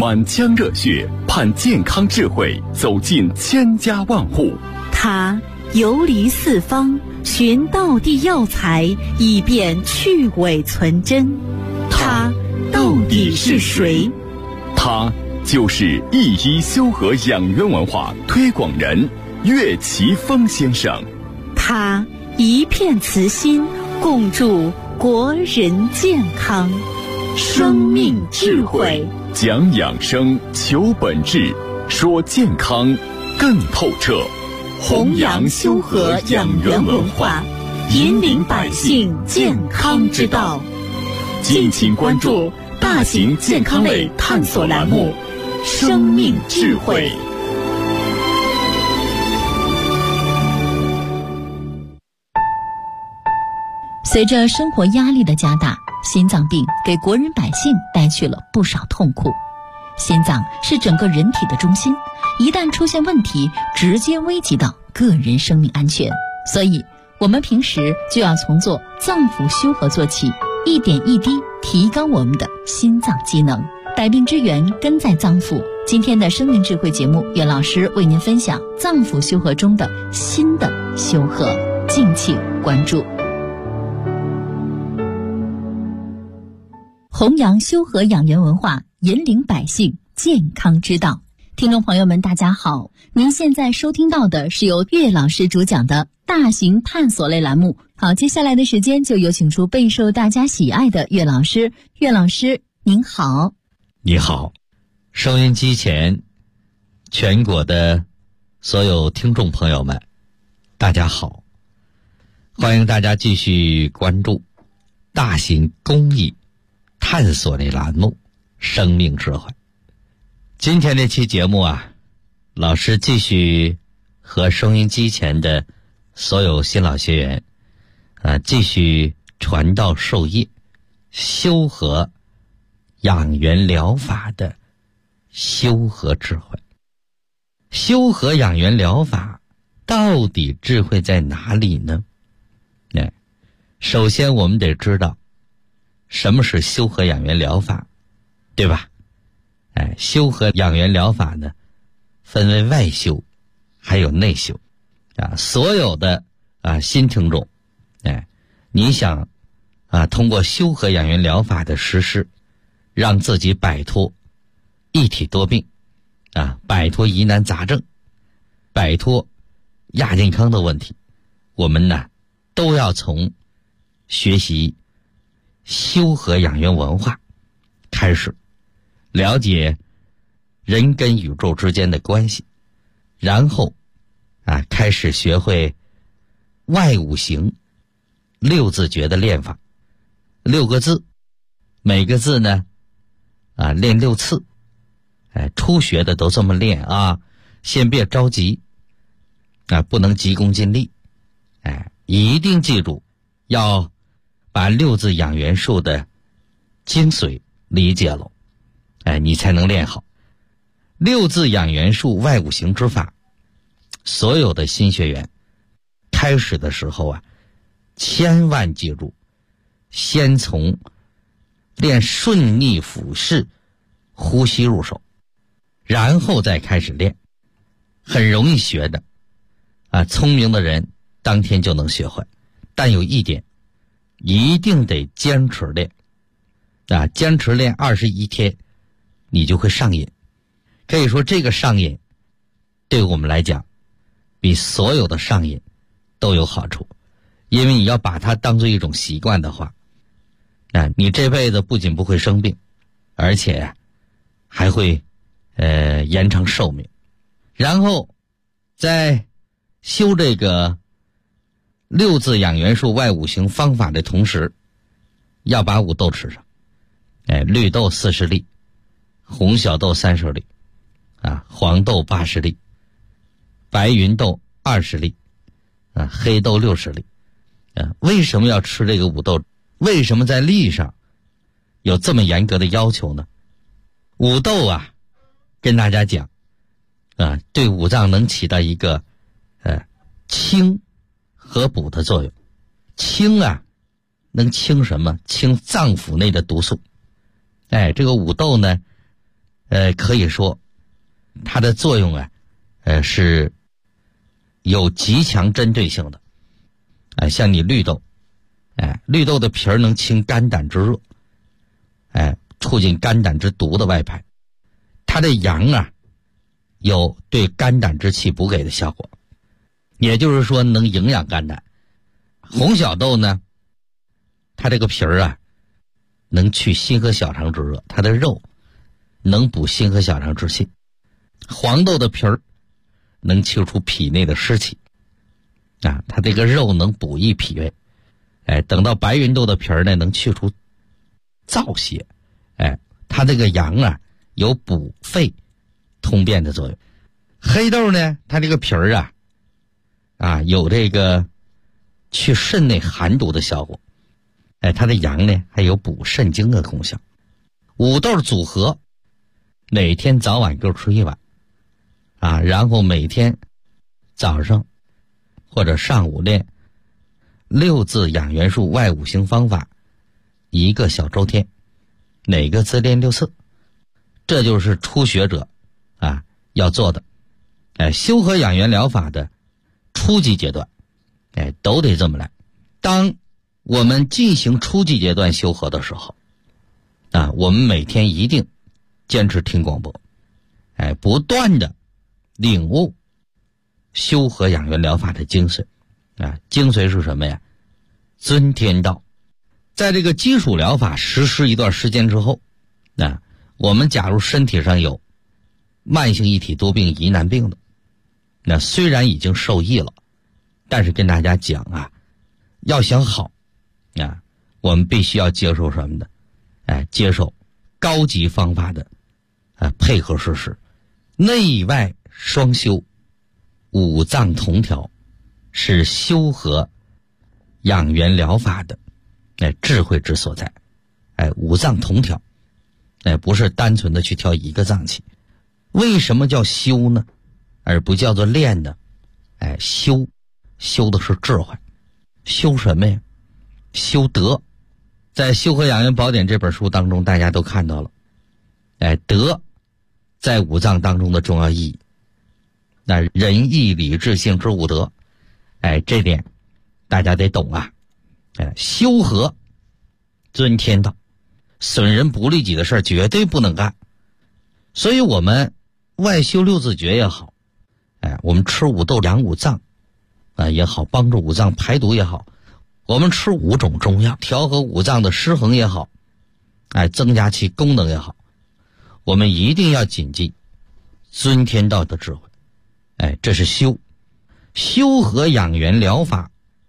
满腔热血盼健康智慧走进千家万户。 他游离四方，寻道地药材，以便去伪存真。他到底是谁？ 他就是一医修和养元文化推广人岳奇峰先生。 他一片慈心，共筑国人健康。生命智慧， 讲养生，求本质，说健康更透彻。 弘扬修和养元文化，引领百姓健康之道。敬请关注大型健康类探索栏目《生命智慧》。 随着生活压力的加大，心脏病给国人百姓带去了不少痛苦。心脏是整个人体的中心，一旦出现问题，直接危及到个人生命安全。所以我们平时就要从做脏腑修和做起，一点一滴提高我们的心脏机能。百病之源根在脏腑。今天的生命智慧节目，岳老师为您分享脏腑修和中的心的修和，敬请关注。弘扬修和养元文化，引领百姓健康之道。听众朋友们，大家好，您现在收听到的是由岳老师主讲的大型探索类栏目。好，接下来的时间就有请出备受大家喜爱的岳老师。岳老师您好。 你好，收音机前全国的所有听众朋友们，大家好，欢迎大家继续关注大型公益探索类栏目生命智慧。今天这期节目啊，老师继续和收音机前的所有新老学员继续传道授业，修和养元疗法的修和智慧。修和养元疗法到底智慧在哪里呢？首先我们得知道什么是修和养元疗法，对吧？修和养元疗法呢，分为外修还有内修所有的新听众你想通过修和养元疗法的实施，让自己摆脱一体多病摆脱疑难杂症，摆脱亚健康的问题，我们呢都要从学习修和养元文化开始，了解人跟宇宙之间的关系，然后开始学会外五行六字诀的练法，6个字，每个字呢练6次。初学的都这么练先别着急不能急功近利一定记住要把6字养元术的精髓理解了你才能练好。6字养元术外五行之法，所有的新学员开始的时候千万记住，先从练顺逆俯视呼吸入手，然后再开始练，很容易学的聪明的人当天就能学会。但有一点，一定得坚持练坚持练21天，你就会上瘾。可以说这个上瘾对我们来讲比所有的上瘾都有好处，因为你要把它当作一种习惯的话你这辈子不仅不会生病，而且还会延长寿命。然后在修这个6字养元术外五行方法的同时，要把五豆吃上绿豆40粒，红小豆30粒黄豆80粒，白芸豆20粒黑豆60粒为什么要吃这个五豆？为什么在粒上有这么严格的要求呢？五豆跟大家讲对五脏能起到一个清和补的作用。清能清什么？清脏腑内的毒素。这个五豆呢可以说它的作用啊，是有极强针对性的。像你绿豆，绿豆的皮儿能清肝胆之热，促进肝胆之毒的外排。它的阳啊，有对肝胆之气补给的效果，也就是说能营养肝胆。红小豆呢，它这个皮儿啊，能去心和小肠之热，它的肉能补心和小肠之气。黄豆的皮儿能清除脾内的湿气，它这个肉能补益脾胃。等到白芸豆的皮儿呢，能去除燥邪。它这个阳啊，有补肺通便的作用。黑豆呢，它这个皮儿有这个去肾内寒毒的效果。它的阳呢，还有补肾精的功效。五豆组合，每天早晚各吃一碗，然后每天早上或者上午练6字养元术外五行方法1个小周天，哪个字练6次，这就是初学者要做的。修和养元疗法的初级阶段，都得这么来。当我们进行初级阶段修和的时候，我们每天一定坚持听广播，不断的领悟修和养元疗法的精髓。精髓是什么呀？尊天道。在这个基础疗法实施一段时间之后，我们假如身体上有慢性一体多病疑难病的，那虽然已经受益了，但是跟大家讲要想好我们必须要接受什么的？接受高级方法的配合实施，内外双修，五脏同调，是修和养元疗法的智慧之所在。五脏同调，不是单纯的去调一个脏器。为什么叫修呢？而不叫做练呢？修的是智慧。修什么呀？修德。在《修和养元宝典》这本书当中，大家都看到了，德在五脏当中的重要意义。那仁义礼智信之五德，这点大家得懂修和尊天道，损人不利己的事绝对不能干。所以我们外修6字诀也好，我们吃五豆养五脏也好，帮助五脏排毒也好，我们吃5种中药调和五脏的失衡也好，增加其功能也好，我们一定要谨记尊天道的智慧。这是修和养元疗法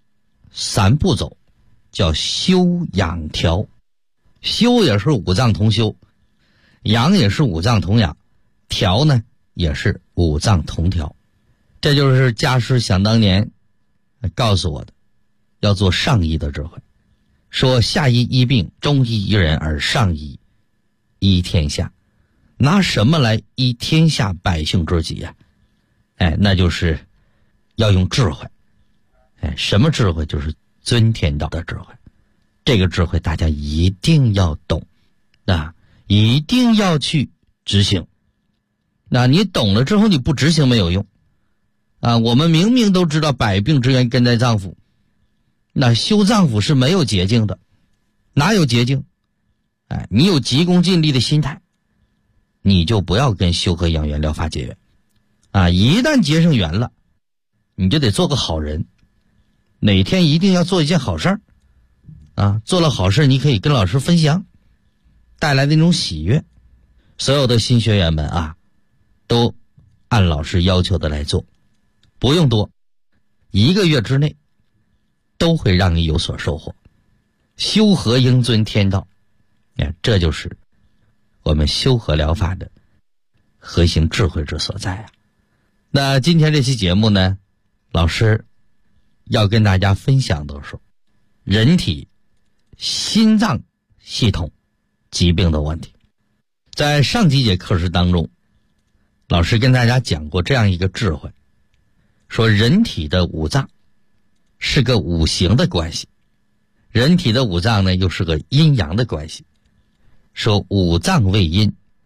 3步走，叫修养调。修也是五脏同修，养也是五脏同养，调呢也是五脏同调。这就是家师想当年告诉我的，要做上医的智慧，说下医医病，中医医人，而上医医天下。拿什么来医天下百姓之急呀？那就是要用智慧。什么智慧？就是尊天道的智慧。这个智慧大家一定要懂，一定要去执行。那你懂了之后你不执行没有用。我们明明都知道百病之源根在脏腑，那修脏腑是没有捷径的。哪有捷径？你有急功近利的心态，你就不要跟修和养元疗法结缘。一旦结上缘了，你就得做个好人，哪天一定要做一件好事儿。做了好事你可以跟老师分享，带来的那种喜悦。所有的新学员们都按老师要求的来做，不用多，1个月之内都会让你有所收获。修和应尊天道，这就是我们修和疗法的核心智慧之所在。那今天这期节目呢，老师要跟大家分享的是人体心脏系统疾病的问题。在上几节课时当中，老师跟大家讲过这样一个智慧，说人体的五脏是个五行的关系，人体的五脏呢又是个阴阳的关系。说五脏为阴，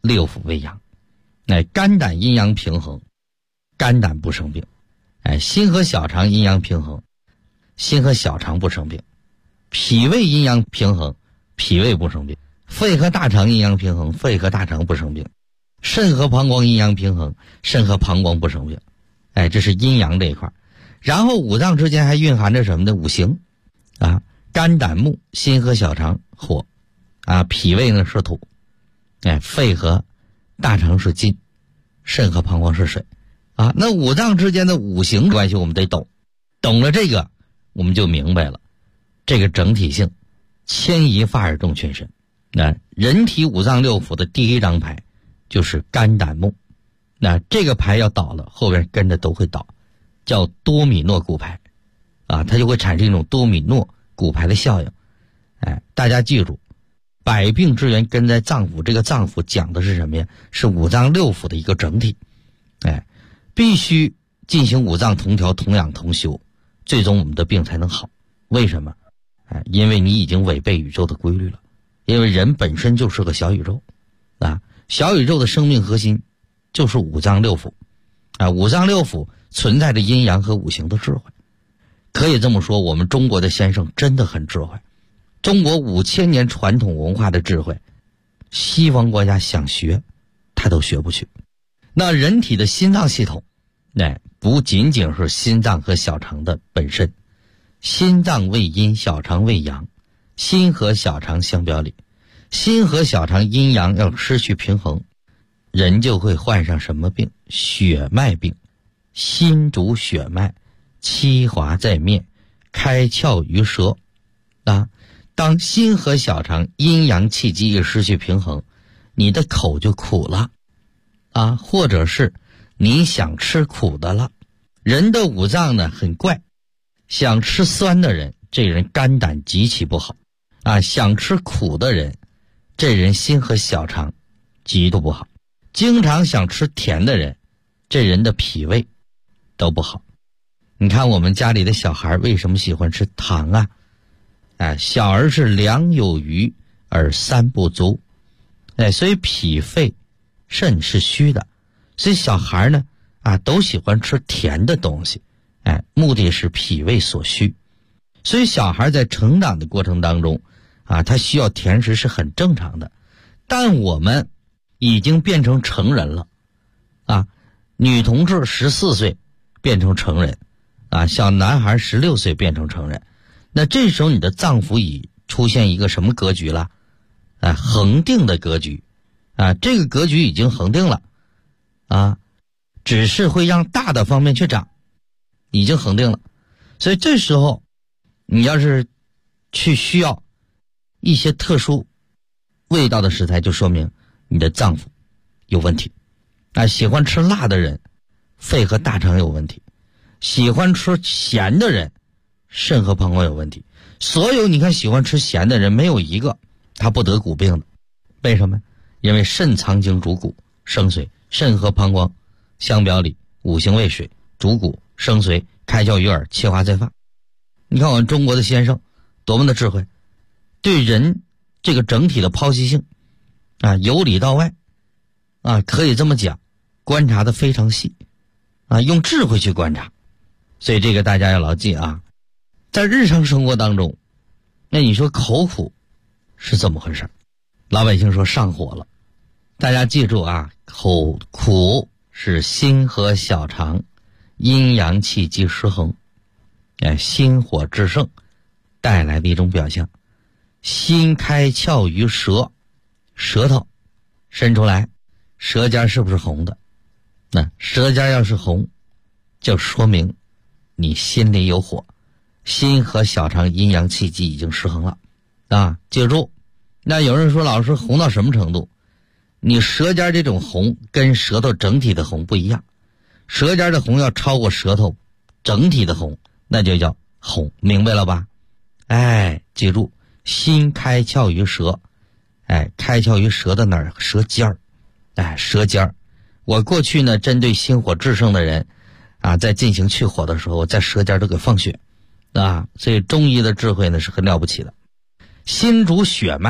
六腑为阳。肝胆阴阳平衡，肝胆不生病。心和小肠阴阳平衡，心和小肠不生病。脾胃阴阳平衡，脾胃不生病。肺和大肠阴阳平衡，肺和大肠不生病。肾和膀胱阴阳平衡，肾和膀胱不生病。这是阴阳这一块。然后五脏之间还蕴含着什么呢？五行啊，肝胆木，心和小肠火啊，脾胃呢是土，肺和大肠是金，肾和膀胱是水啊。那五脏之间的五行关系我们得懂，懂了这个我们就明白了这个整体性，牵一发而动全身。人体五脏六腑的第一张牌就是肝胆木，那这个牌要倒了，后边跟着都会倒，叫多米诺骨牌啊，它就会产生一种多米诺骨牌的效应。大家记住，百病之源根在脏腑，这个脏腑讲的是什么呀？是五脏六腑的一个整体。必须进行五脏同调、同养同修，最终我们的病才能好。为什么？因为你已经违背宇宙的规律了。因为人本身就是个小宇宙啊，小宇宙的生命核心就是五脏六腑啊，五脏六腑存在着阴阳和五行的智慧。可以这么说，我们中国的先生真的很智慧，中国5000年传统文化的智慧，西方国家想学他都学不去。那人体的心脏系统不仅仅是心脏和小肠的本身，心脏为阴，小肠为阳，心和小肠相表里，心和小肠阴阳要失去平衡，人就会患上什么病？血脉病。心主血脉，七华在面，开窍于舌啊。当心和小肠阴阳气机一失去平衡，你的口就苦了啊，或者是你想吃苦的了。人的五脏呢很怪，想吃酸的人，这人肝胆极其不好啊，想吃苦的人，这人心和小肠极度不好。经常想吃甜的人，这人的脾胃都不好。你看我们家里的小孩为什么喜欢吃糖啊？小儿是粮有余而三不足，所以脾肺肾是虚的，所以小孩呢都喜欢吃甜的东西，目的是脾胃所需。所以小孩在成长的过程当中他需要甜食是很正常的。但我们已经变成成人了女同志14岁变成成人小男孩16岁变成成人，那这时候你的脏腑已出现一个什么格局了？恒定的格局这个格局已经恒定了只是会让大的方面去长，已经恒定了。所以这时候你要是去需要一些特殊味道的食材，就说明你的脏腑有问题喜欢吃辣的人，肺和大肠有问题；喜欢吃咸的人，肾和膀胱有问题。所有你看喜欢吃咸的人，没有一个他不得骨病的。为什么？因为肾藏精主骨生水，肾和膀胱相表里，五行为水，主骨生髓，开窍于耳，气化在发。你看我们中国的先生多么的智慧，对人这个整体的剖析性由里到外可以这么讲，观察的非常细用智慧去观察。所以这个大家要牢记在日常生活当中，那你说口苦是怎么回事？老百姓说上火了，大家记住口苦是心和小肠阴阳气机失衡，心火制胜带来的一种表象。心开窍于舌，舌头伸出来，舌尖是不是红的？那舌尖要是红，就说明你心里有火，心和小肠阴阳气机已经失衡了记住。那有人说老师红到什么程度？你舌尖这种红跟舌头整体的红不一样，舌尖的红要超过舌头整体的红，那就叫红，明白了吧？记住，心开窍于舌，开窍于舌的哪儿？舌尖儿，舌尖儿。我过去呢，针对心火制胜的人在进行去火的时候，我在舌尖都给放血所以中医的智慧呢是很了不起的。心主血脉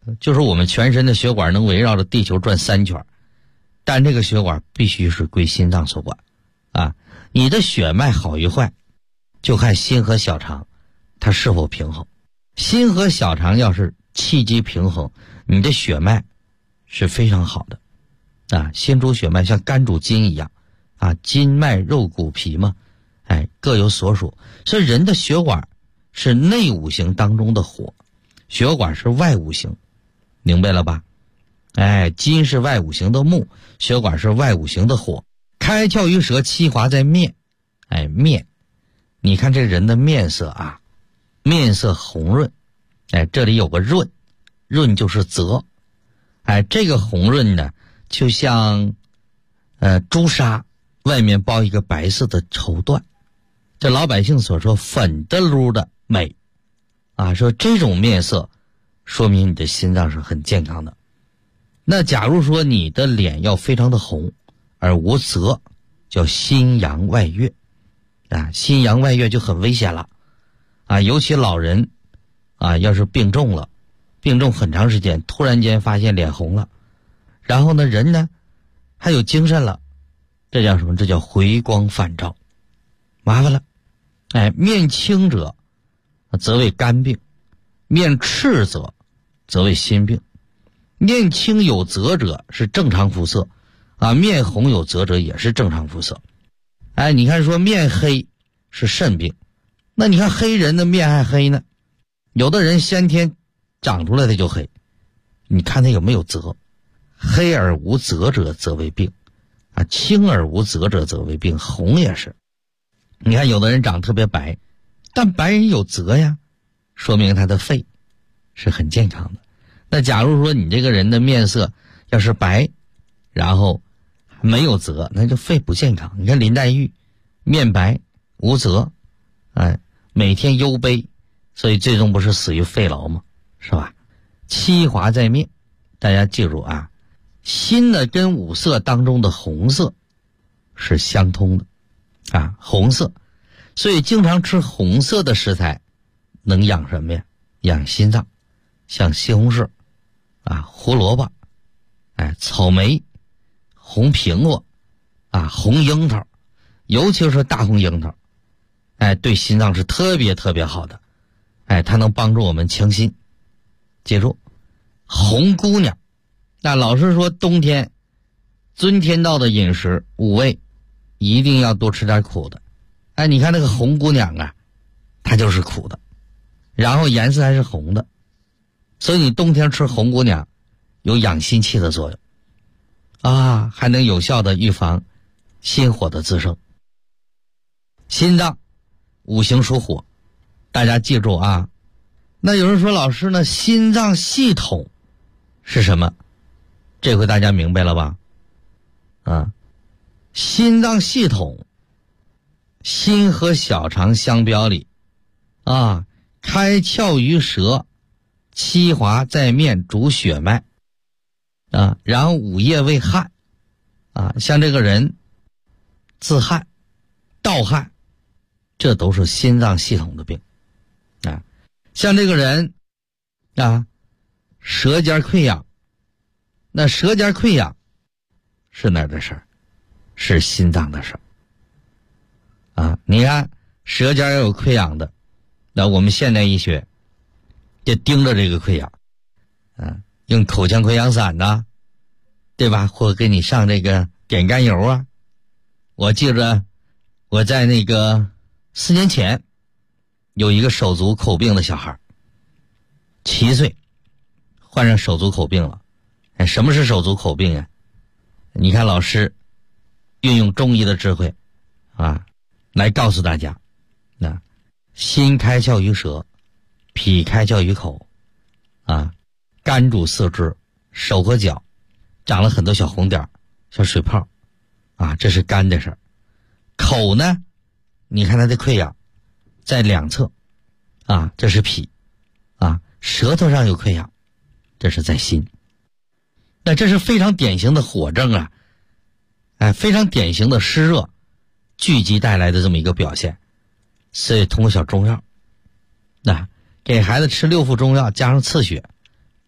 就是我们全身的血管能围绕着地球转3圈，但这个血管必须是归心脏所管啊。你的血脉好与坏，就看心和小肠它是否平衡。心和小肠要是气机平衡，你的血脉是非常好的啊。心主血脉像肝主筋一样啊，筋脉肉骨皮嘛，各有所属。所以人的血管是内五行当中的火，血管是外五行，明白了吧？筋是外五行的木，血管是外五行的火。开窍于舌，七华在面。面，你看这人的面色啊，面色红润，这里有个润，润就是泽，这个红润呢，就像朱砂外面包一个白色的绸缎，这老百姓所说粉的噜的美啊，说这种面色说明你的心脏是很健康的。那假如说你的脸要非常的红而无泽，叫心阳外越啊，心阳外越就很危险了啊，尤其老人啊，要是病重了，病重很长时间，突然间发现脸红了，然后呢人呢还有精神了，这叫什么？这叫回光返照，麻烦了。面青者则为肝病，面赤则为心病。面青有泽者是正常肤色啊，面红有泽者也是正常肤色。你看说面黑是肾病，那你看黑人的面还黑呢，有的人先天长出来的就黑，你看他有没有泽？黑而无泽者则为病啊，青而无泽者则为病，红也是。你看有的人长特别白，但白人有泽呀，说明他的肺是很健康的。那假如说你这个人的面色要是白，然后没有泽，那就肺不健康。你看林黛玉面白无泽，每天忧悲，所以最终不是死于肺痨吗？是吧？七华在面，大家记住啊，心呢跟五色当中的红色是相通的啊，红色，所以经常吃红色的食材能养什么呀？养心脏，像西红柿啊、胡萝卜、草莓、红苹果啊、红樱桃，尤其是大红樱桃，对心脏是特别特别好的，它能帮助我们强心。记住，红姑娘，那老师说冬天遵天道的饮食5味一定要多吃点苦的。你看那个红姑娘啊，它就是苦的，然后颜色还是红的，所以你冬天吃红姑娘有养心气的作用啊，还能有效的预防心火的滋生。心脏五行属火，大家记住啊。那有人说老师呢，心脏系统是什么？这回大家明白了吧？心脏系统，心和小肠相表里啊，开窍于舌，七华在面，主血脉啊，然后5液为汗啊，像这个人自汗、盗汗，这都是心脏系统的病啊。像这个人啊，舌尖溃疡，那舌尖溃疡是哪儿的事儿？是心脏的事儿啊。你看舌尖要有溃疡的，那我们现代医学就盯着这个溃疡用口腔溃疡散呐，对吧？或给你上这个碘甘油啊。我记着我在那个4年前有一个手足口病的小孩，7岁患上手足口病了。什么是手足口病呀？你看老师运用中医的智慧啊，来告诉大家，心开窍于舌，脾开窍于口啊，肝主四肢，手和脚长了很多小红点小水泡啊，这是肝的事儿。口呢，你看它的溃疡在两侧啊，这是脾啊，舌头上有溃疡，这是在心。那这是非常典型的火症啊，非常典型的湿热聚集带来的这么一个表现。所以通过小中药，给孩子吃6副中药加上刺血，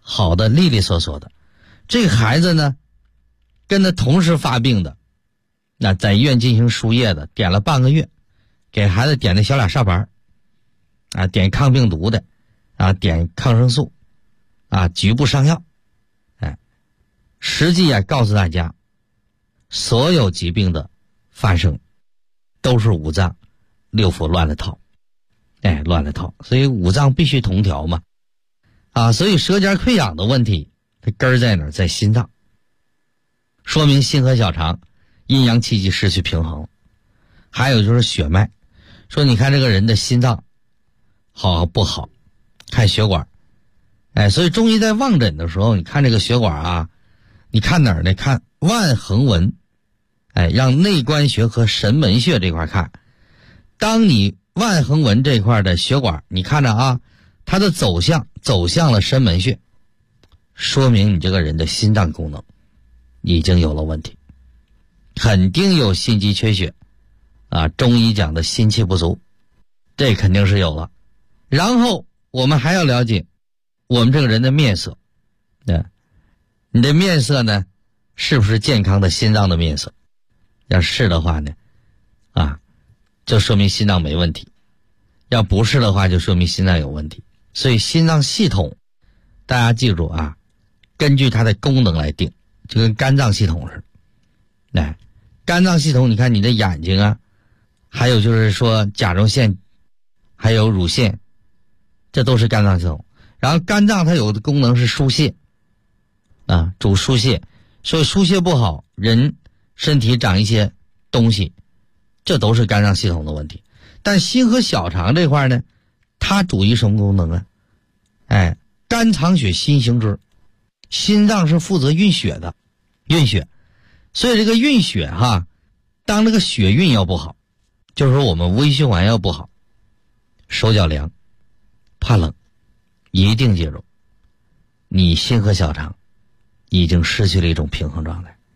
好的利利索索的。这个孩子呢，跟他同时发病的，那在医院进行输液的，点了半个月，给孩子点的小俩哨板啊，点抗病毒的啊，点抗生素啊，局部上药。实际告诉大家，所有疾病的发生都是五脏六腑乱了套，乱了套，所以五脏必须同调嘛，所以舌尖溃疡的问题，它根儿在哪儿？在心脏，说明心和小肠阴阳气机失去平衡。还有就是血脉，说你看这个人的心脏好不好，看血管，所以中医在望诊的时候，你看这个血管啊，你看哪儿呢？看腕横纹，让内关穴和神门穴这块看。当你腕横纹这块的血管，你看着啊，它的走向了神门穴，说明你这个人的心脏功能已经有了问题，肯定有心肌缺血啊，中医讲的心气不足，这肯定是有了。然后我们还要了解我们这个人的面色，你的面色呢，是不是健康的心脏的面色？要是的话呢，就说明心脏没问题；要不是的话，就说明心脏有问题。所以心脏系统，大家记住啊，根据它的功能来定，就跟肝脏系统似的。肝脏系统，你看你的眼睛啊，还有就是说甲状腺，还有乳腺，这都是肝脏系统。然后肝脏它有的功能是疏泄。主疏泄，所以疏泄不好，人身体长一些东西，这都是肝脏系统的问题。但心和小肠这块呢，它主于什么功能啊？肝藏血，心行之。心脏是负责运血的，运血。所以这个运血当这个血运要不好，就是说我们微循环要不好，手脚凉，怕冷，一定记住，你心和小肠已经失去了一种平衡状态。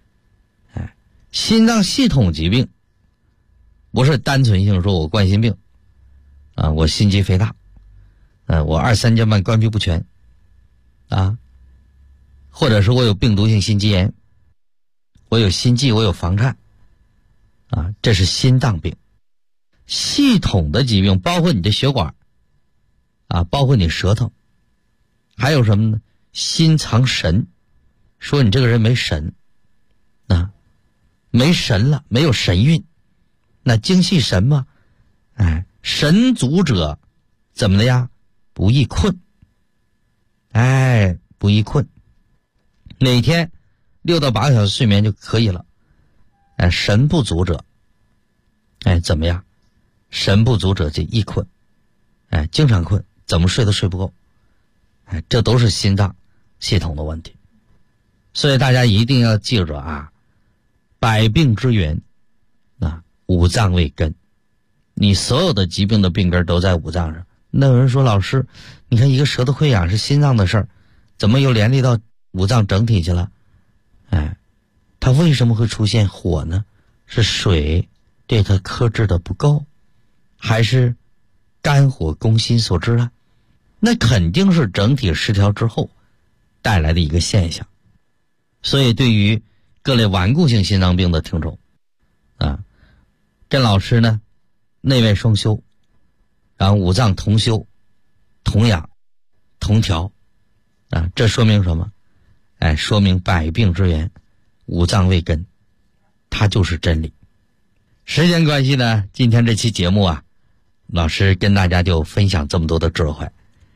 心脏系统疾病不是单纯性说我冠心病我心肌肥大我二三尖瓣关闭不全或者是我有病毒性心肌炎，我有心悸，我有房颤这是心脏病。系统的疾病包括你的血管包括你舌头，还有什么呢？心藏神，说你这个人没神没神了，没有神韵，那精气神嘛，神足者怎么的呀？不易困，不易困，每天6到8个小时睡眠就可以了。神不足者怎么样？神不足者就易困，经常困，怎么睡都睡不够，这都是心脏系统的问题。所以大家一定要记住百病之源五脏为根，你所有的疾病的病根都在五脏上。那有人说，老师，你看一个舌头溃疡是心脏的事儿，怎么又连累到五脏整体去了？它为什么会出现火呢？是水对它克制的不够，还是肝火攻心所致啊？那肯定是整体失调之后带来的一个现象。所以对于各类顽固性心脏病的听众郑老师呢，内外双修，然后五脏同修、同养、同调这说明什么？说明百病之源五脏为根，它就是真理。时间关系呢，今天这期节目老师跟大家就分享这么多的智慧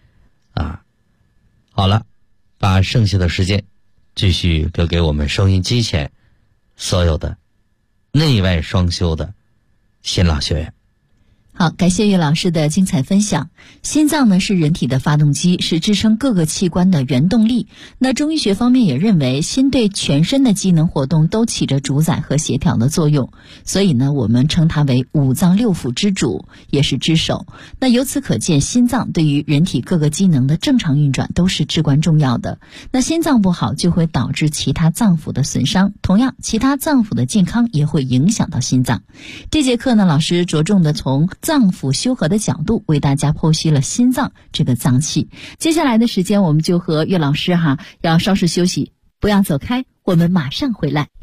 好了，把剩下的时间继续留给我们收音机前所有的内外双修的新老学员。 好，感谢岳老师的精彩分享。心脏呢是人体的发动机，是支撑各个器官的原动力。那中医学方面也认为，心对全身的机能活动都起着主宰和协调的作用，所以呢，我们称它为五脏六腑之主，也是之首。那由此可见，心脏对于人体各个机能的正常运转都是至关重要的。那心脏不好，就会导致其他脏腑的损伤，同样，其他脏腑的健康也会影响到心脏。这节课呢，老师着重的从脏腑修和的角度，为大家剖析了心脏这个脏器。接下来的时间，我们就和岳老师要稍事休息，不要走开，我们马上回来。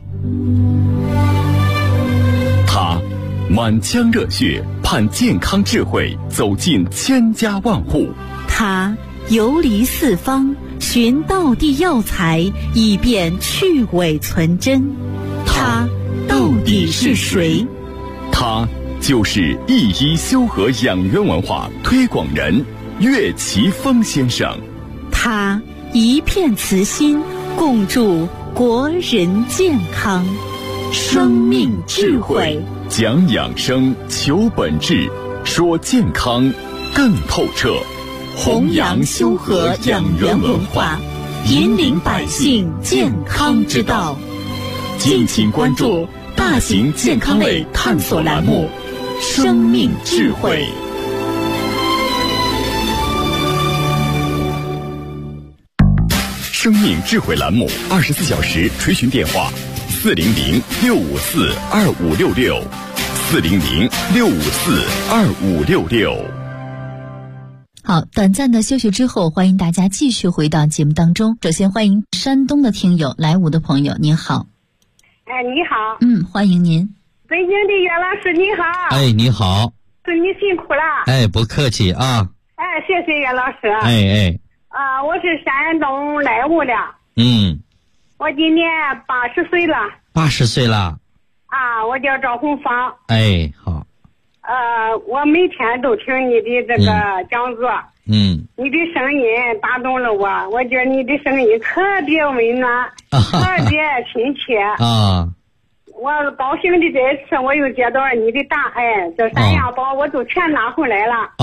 他满腔热血，盼健康智慧走进千家万户。 他游离四方，寻道地药材，以便去伪存真。他到底是谁？ 他就是一医修和养元文化推广人岳奇峰先生。 他一片慈心，共筑国人健康。生命智慧， 讲养生，求本质，说健康更透彻。 弘扬修和养元文化，引领百姓健康之道。 敬请关注大型健康类探索栏目《生命智慧》。生命智慧栏目24小时垂询电话：400-654-2566，400-654-2566。 好，短暂的休息之后，欢迎大家继续回到节目当中。首先欢迎山东的听友，来武的朋友，您好。 你好。 欢迎您。 北京的岳老师你好。 你好。 祝你辛苦了。 不客气啊。 谢谢岳老师。我是山东莱芜的。我今年80岁了。 80岁了。 我叫赵红芳。 好。 我每天都听你的这个讲座。你的声音打动了我，我觉得你的声音特别温暖，特别亲切。我高兴的这次我又接到你的答案，这3样宝我都全拿回来了。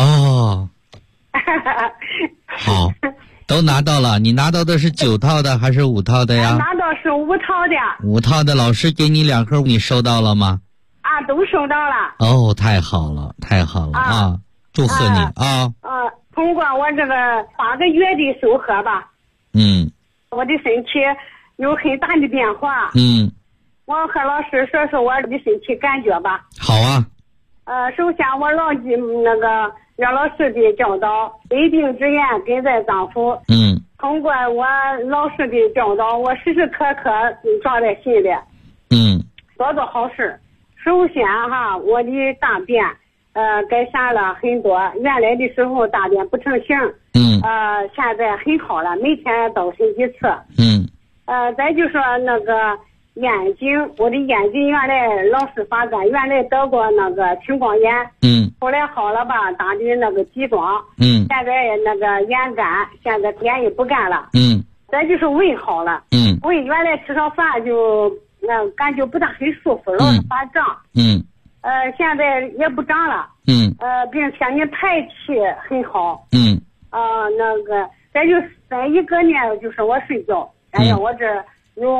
好，都拿到了。你拿到的是9套的还是5套的呀？ 拿到是5套的。 5套的，老师给你2盒，你收到了吗？ 都收到了。 太好了，太好了祝贺你通过我这个8个月的收获吧，我的身体有很大的变化。我和老师说说我的身体感觉吧。 好啊。 首先我牢记那个岳老师的教导，未病之言根在脏腑。通过我老师的教导，我时时刻刻抓在心里。做做好事。首先我的大便改善了很多，原来的时候大便不成形。现在很好了，每天都洗几次。再就说那个眼睛，我的眼睛原来老是发干，原来得过那个青光眼。后来好了吧，打的那个激光。现在那个眼干，现在眼也不干了。再就是胃好了。胃原来吃上饭就感觉不大很舒服，老是发胀。现在也不胀了。并且你排气很好。那个再一个呢，就是我睡觉。我这有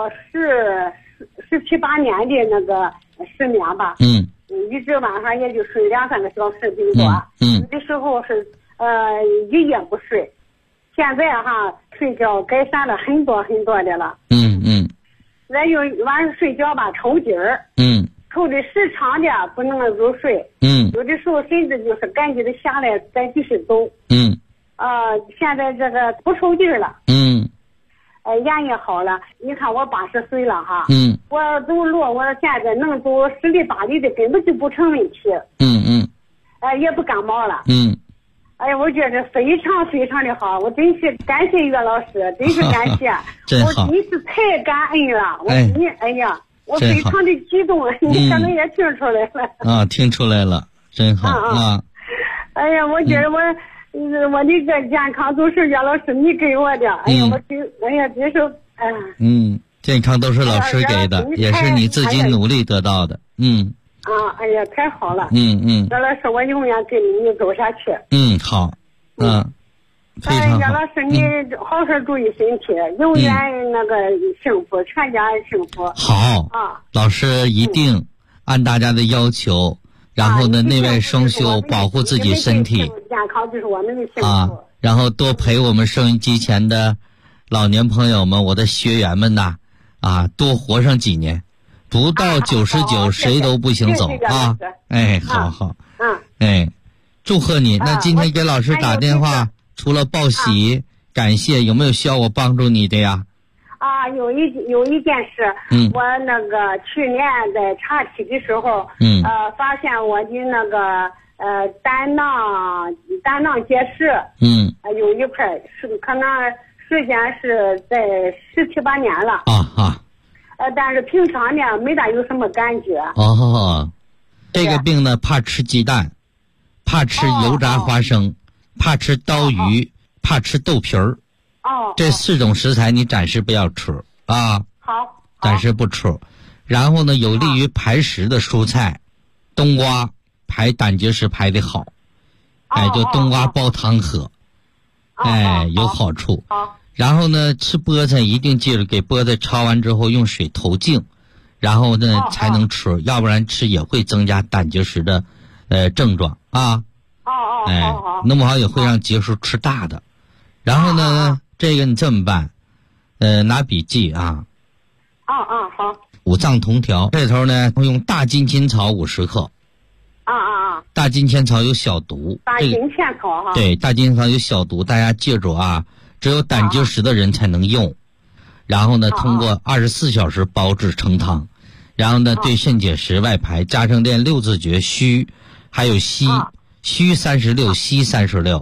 17、18年的那个失眠吧。一直晚上也就睡2-3个小时顶多。有的时候是一夜不睡。现在睡觉改善了很多很多的了。再就晚上睡觉吧，抽筋儿。抽的时长的不能入睡。有的时候甚至就是感觉的下来在地上走。现在这个不抽筋了。眼也好了。你看我80岁了我走路我现在能走10里8里的，根本就不成问题。也不感冒了。我觉得非常非常的好，我真是感谢岳老师，真是感谢。我真是太感恩了。我非常的激动，你可能也听出来了。 听出来了，真好我觉得我的这健康都是岳老师你给我的。真是健康都是老师给的，也是你自己努力得到的。 太好了。岳老师，我永远跟你走下去。 好。非常好。 岳老师，你好好注意身体，永远那个幸福，全家幸福。 好。老师一定按大家的要求，然后呢，内外双修，保护自己身体。 健康就是我们的幸福。 然后多陪我们收音机前的老年朋友们，我的学员们呐，多活上几年。不到99，谁都不行走。好。 哎，祝贺你。那今天给老师打电话，除了报喜、感谢，有没有需要我帮助你的呀？ 有一件事，我那个去年在查体的时候，发现我的那个胆囊结石，有一块是可能时间是在17、18年了但是平常呢没大有什么感觉。 这个病呢，怕吃鸡蛋，怕吃油炸花生，怕吃刀鱼，怕吃豆皮儿。这4种食材你暂时不要吃啊。好，暂时不吃。然后呢，有利于排石的蔬菜，冬瓜排胆结石排得好，就冬瓜煲汤喝，有好处。然后呢，吃菠菜一定记住给菠菜焯完之后用水投净，然后呢才能吃，要不然吃也会增加胆结石的症状啊。弄不好也会让结石吃大的。然后呢，这个你这么办，拿笔记啊。好。五脏同调，这头呢用大金钱草50克。大金钱草有小毒。大金钱草哈。对，大金钱草有小毒，大家记住啊，只有胆结石的人才能用。然后呢，通过24小时煲制成汤，然后呢对肾结石外排，加上练6字诀虚，还有虚36，虚36。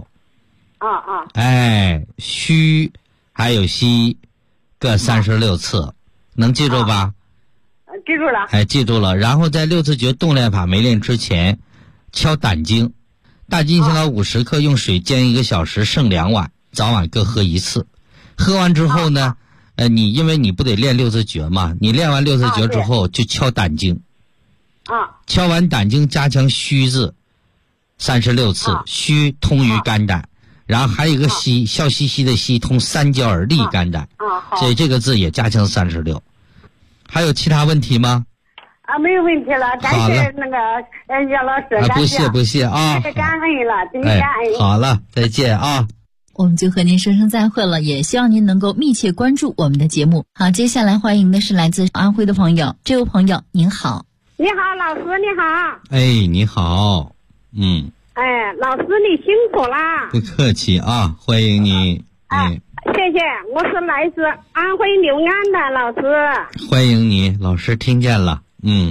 虚还有稀各36次，能记住吧？ 记住了。 记住了。然后在6字诀动练法没练之前，敲胆经，大金钱草50克，用水煎1个小时，剩2碗，早晚各喝1次。喝完之后呢，因为你不得练6字诀嘛，你练完6字诀之后就敲胆经。敲完胆经，加强虚字36次，虚通于肝胆。然后还有一个息，笑嘻嘻的嘻，通三焦而利肝胆。所以这个字也加强36。还有其他问题吗？ 没有问题了，感谢那个叶老师。 不谢啊！ 感恩了，真感恩。 好了，再见啊！ 我们就和您说声再会了，也希望您能够密切关注我们的节目。好，接下来欢迎的是来自安徽的朋友，这位朋友您好。 你好，老师你好。 你好。 老师你辛苦啦。 不客气啊，欢迎你。 谢谢，我是来自安徽六安的老师。 欢迎你，老师听见了。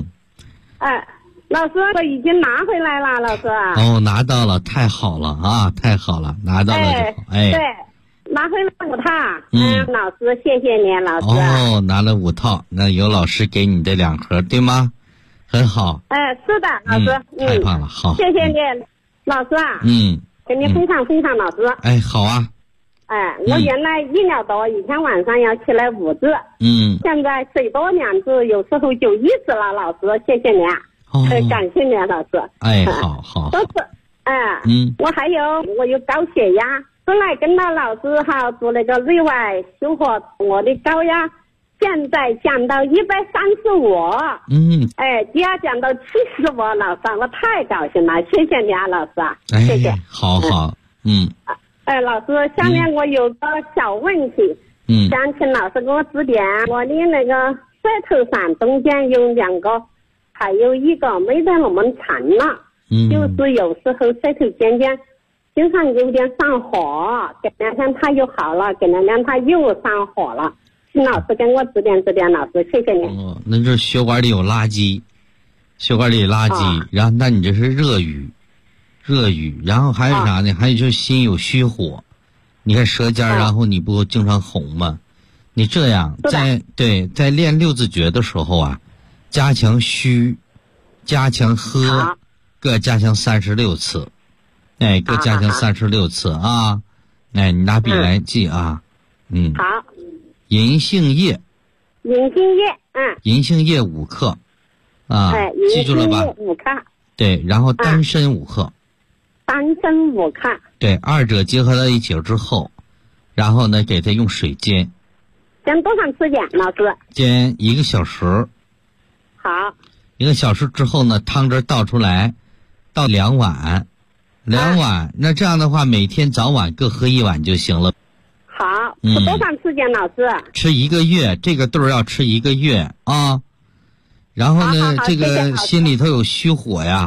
老师我已经拿回来了，老师。 拿到了，太好了啊，太好了，拿到了就好。 对，拿回来5套。老师谢谢你，老师。 拿了5套，那有老师给你的2盒对吗？很好。 是的，老师。 太棒了，好。 谢谢你，老师啊。给你分享，老师。 好啊。 我原来1秒多，以前晚上要起来5次。现在睡多2次，有时候就1次了，老师，谢谢你。感谢你，老师。 好。 都是。我有高血压，本来跟到老师做那个内外修复，我的高压现在降到135。第二降到75，老师，我太高兴了，谢谢你啊，老师。谢谢。 好。 老师，下面我有个小问题，想请老师给我指点。我的那个舌头上中间有2个，还有一个没得那么长了，就是有时候舌头尖尖经常有点上火，隔2天它又好了，隔2天它又上火了，请老师跟我指点，老师，谢谢你。 那这血管里有垃圾，然后那你这是热语，然后还有啥呢？还有就是心有虚火，你看舌尖，然后你不经常红吗？你这样在练6字诀的时候啊，加强虚，加强喝，各加强36次，各加强36次啊，你拿笔来记啊。 好。 银杏叶5克啊，记住了吧 ？5克。 对，然后丹参5克。对，2者结合到一起之后，然后呢给它用水煎。 煎多长时间，老师？ 煎1个小时。 好。 1个小时之后呢，汤汁倒出来，倒2碗，2碗。那这样的话，每天早晚各喝1碗就行了。 好，吃多长时间，老师？ 吃1个月，这个豆要吃1个月啊。然后呢，这个心里头有虚火呀，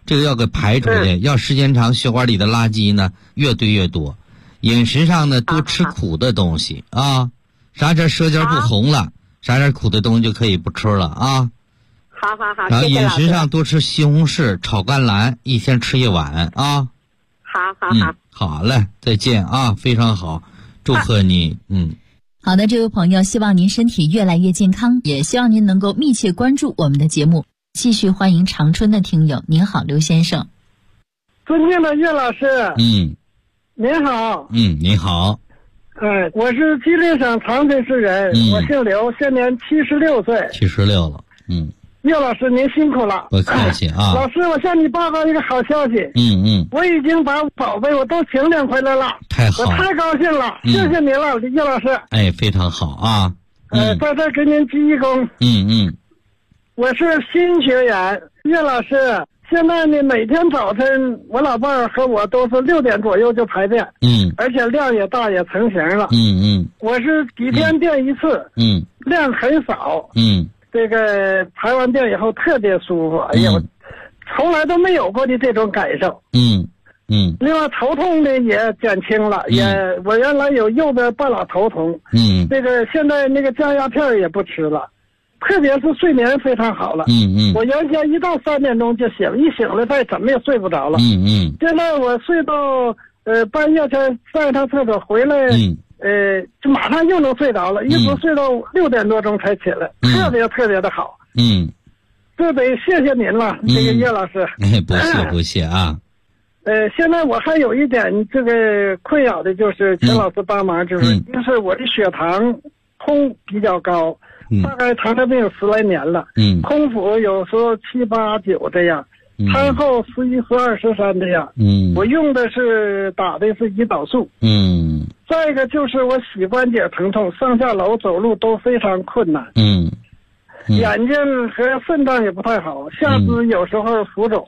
这个要给排出去，要时间长，血管里的垃圾呢越堆越多。饮食上呢，多吃苦的东西啊，啥这舌尖不红了，啥点苦的东西就可以不吃了啊。 好， 然后饮食上多吃西红柿、炒甘蓝，一天吃1碗啊。好嘞，再见啊，非常好，祝贺你。 好的，这位朋友，希望您身体越来越健康，也希望您能够密切关注我们的节目。继续欢迎长春的听友。您好，刘先生。 尊敬的岳老师。您好。 您好。 我是吉林省长春市人，我姓刘，现年76岁。 76了。 岳老师，您辛苦了。 不客气啊。 老师，我向你报告一个好消息。我已经把宝贝我都请领回来了。 太好了， 我太高兴了，谢谢您了，岳老师。 非常好啊。 在这给您鞠一躬。我是新学员，岳老师。现在呢，每天早晨我老伴儿和我都是6点左右就排便。而且量也大，也成型了。我是几天便一次。量很少。这个排完便以后特别舒服，哎呀，我从来都没有过的这种感受。另外头痛呢也减轻了，我原来有右边半拉头痛。这个现在那个降压片也不吃了，特别是睡眠非常好了。我原先一到3点钟就醒，一醒来再怎么也睡不着了。现在我睡到半夜才上一趟厕所回来。就马上又能睡着了，一直睡到6点多钟才起来，特别特别的好。这得谢谢您了，这个岳老师。 不谢啊。 现在我还有一点这个困扰的就是请老师帮忙，就是我的血糖空比较高，大概糖尿病有10来年了。空腹有时候7、8、9这样，餐后11、12、13这样。我用的是打的是胰岛素。再一个就是我膝关节疼痛，上下楼走路都非常困难。眼睛和肾脏也不太好，下肢有时候浮肿。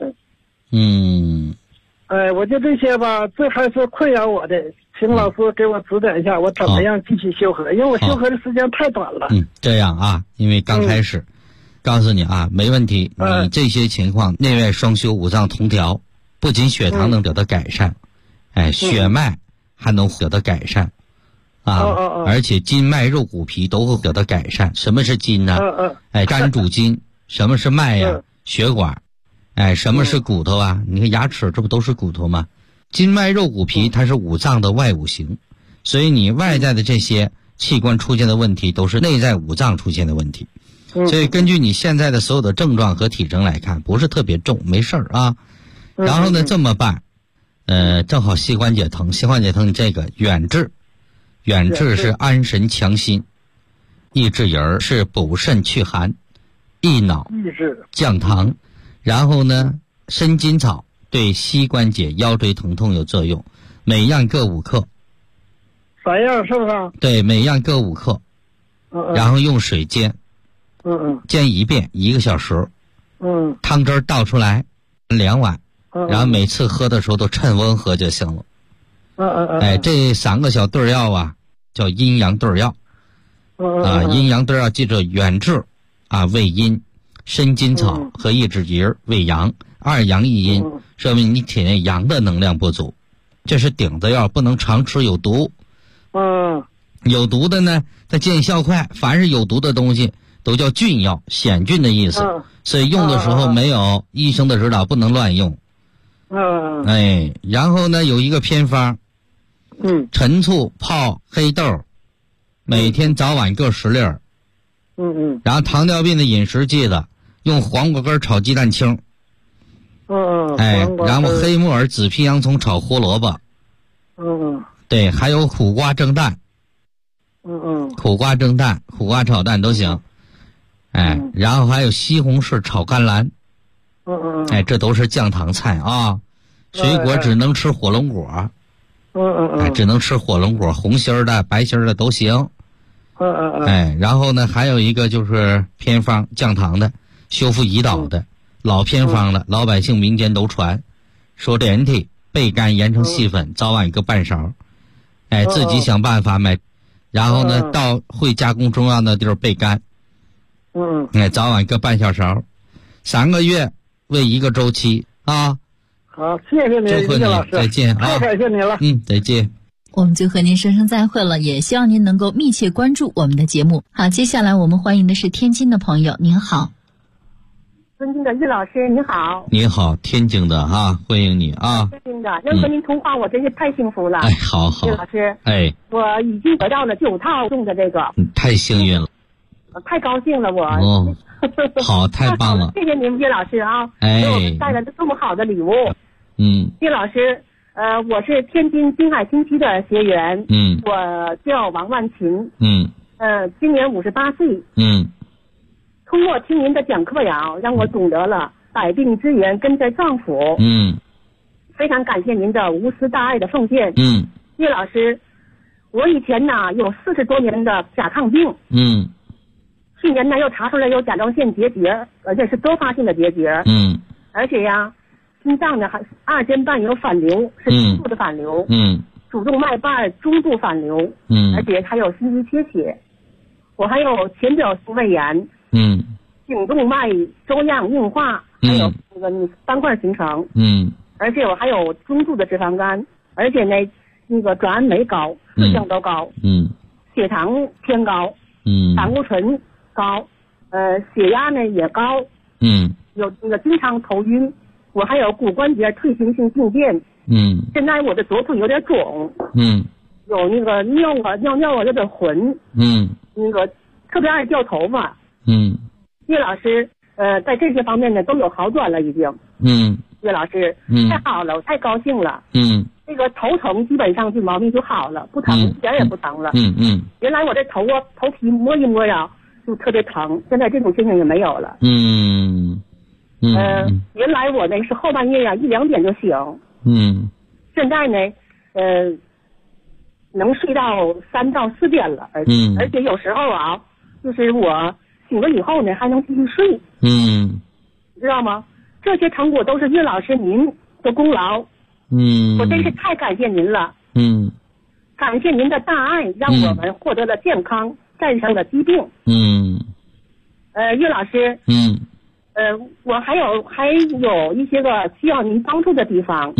我就这些吧，这还是困扰我的，请老师给我指点一下，我怎么样继续修合，因为我修合的时间太短了。 这样啊，因为刚开始，告诉你啊，没问题，你这些情况内外双修，五脏同调，不仅血糖能得到改善，血脉还能得到改善，而且筋脉肉骨皮都会得到改善。什么是筋呢？肝主筋。什么是脉呀？血管。什么是骨头啊？你看牙齿，这不都是骨头吗？筋脉肉骨皮它是五脏的外五行，所以你外在的这些器官出现的问题都是内在五脏出现的问题。所以根据你现在的所有的症状和体征来看，不是特别重，没事儿啊。然后呢，这么办，正好膝关节疼，你这个远志是安神强心，益智仁是补肾祛寒，益脑降糖，然后呢，参筋草对膝关节、腰椎疼痛有作用，每样各5克。 3样是不是？ 对，每样各5克。然后用水煎。煎一遍1个小时。汤汁倒出来2碗。然后每次喝的时候都趁温喝就行了。这3个小对药啊，叫阴阳对药。阴阳对药记住，远志为阴，参筋草和益智仁为阳，2阳1阴，说明你体内阳的能量不足。这是顶子药，不能常吃，有毒。有毒的呢，它见效快，凡是有毒的东西都叫菌药，险菌的意思。所以用的时候没有医生的指导，不能乱用。然后呢，有一个偏方，陈醋泡黑豆，每天早晚各10粒。然后糖尿病的饮食记得用黄瓜根炒鸡蛋清。然后黑木耳、紫皮洋葱炒胡萝卜。对，还有苦瓜蒸蛋。苦瓜蒸蛋、苦瓜炒蛋都行。然后还有西红柿炒甘蓝。这都是降糖菜啊。水果只能吃火龙果。只能吃火龙果，红心儿的、白心儿的都行。然后呢，还有一个就是偏方降糖的，修复胰岛的，老偏方了，老百姓民间都传，说连体焙干研成细粉，早晚各半勺。自己想办法买，然后呢，到会加工中药的地儿焙干。早晚各半小勺，3个月为1个周期， 啊。 好，谢谢您， 祝贺你， 老师， 再见啊！ 太感谢您了。 再见。 我们就和您说声再会了，也希望您能够密切关注我们的节目。好，接下来我们欢迎的是天津的朋友，您好。 尊敬的叶老师，你好。 你好，天津的哈，欢迎你啊。 天津的，能和您通话，我真是太幸福了。 哎，好好。 叶老师， 哎， 我已经得到了9套中的这个， 太幸运了。 太高兴了，我。 哦，好，太棒了。 谢谢您，叶老师啊，给我们带来的这么好的礼物。叶老师，我是天津滨海新区的学员。我叫王万琴。今年58岁。通过听您的讲课呀，让我懂得了百病之源根在脏腑。非常感谢您的无私大爱的奉献。叶老师，我以前呢有40多年的甲亢病。去年呢又查出来有甲状腺结节，而且是多发性的结节。而且呀，心脏呢还2间瓣有反流，是轻度的反流。主动脉瓣中度反流。而且还有心肌缺血。我还有浅表性胃炎。颈动脉粥样硬化，还有那个斑块形成。而且我还有中度的脂肪肝，而且呢那个转氨酶高，4项都高。血糖偏高。胆固醇高，血压呢也高。有那个经常头晕，我还有骨关节退行性病变。现在我的左腿有点肿。有那个尿啊有点浑。那个特别爱掉头发。叶老师，在这些方面呢都有好转了已经。叶老师，太好了，我太高兴了。那个头疼基本上这毛病就好了，不疼，一点也不疼了。原来我这头皮摸一摸呀就特别疼，现在这种情形也没有了。原来我呢是后半夜呀1、2点就醒。现在呢能睡到3到4点了，而且有时候啊，就是我醒了以后呢还能继续睡。知道吗？这些成果都是叶老师您的功劳。我真是太感谢您了。感谢您的大爱，让我们获得了健康，战胜了疾病。叶老师，我还有一些个需要您帮助的地方。